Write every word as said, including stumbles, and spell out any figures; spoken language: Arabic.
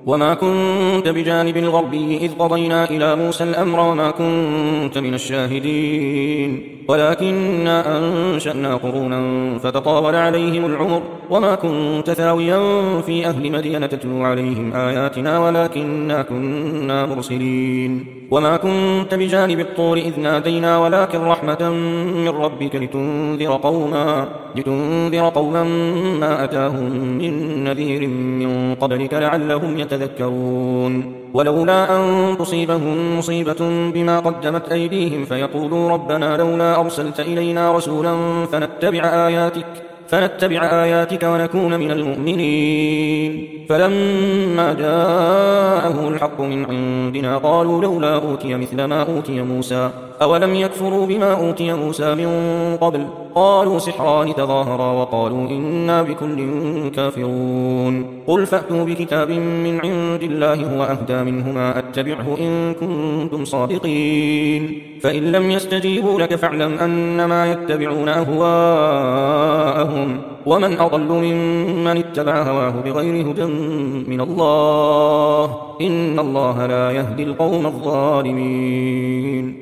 وما كنت بجانب الغربي إذ قضينا إلى موسى الأمر وما كنت من الشاهدين ولكننا أنشأنا قرونا فتطاول عليهم العمر وما كنت ثاويا في أهل مدين تتلو عليهم آياتنا ولكننا كنا مرسلين وما كنت بجانب الطور إذ نادينا ولكن رحمة من ربك لتنذر قوما, لتنذر قوما ما أتاهم من نذير من قبلك لعلهم يتذكرون ولولا أن تصيبهم مصيبة بما قدمت أيديهم فيقولوا ربنا لولا أرسلت إلينا رسولا فنتبع آياتك فنتبع آياتك ونكون من المؤمنين فلما جاءه الحق من عندنا قالوا لولا أوتي مثل ما أوتي موسى أولم يكفروا بما أوتي موسى من قبل قالوا سحران تظاهرا وقالوا إنا بكل كافرون قل فأتوا بكتاب من عند الله هو أهدى منهما أتبعه إن كنتم صادقين فإن لم يستجيبوا لك فاعلم أنما يتبعون أهواءهم ومن أضل ممن اتبع هواه بغير هدى من الله إن الله لا يهدي القوم الظالمين.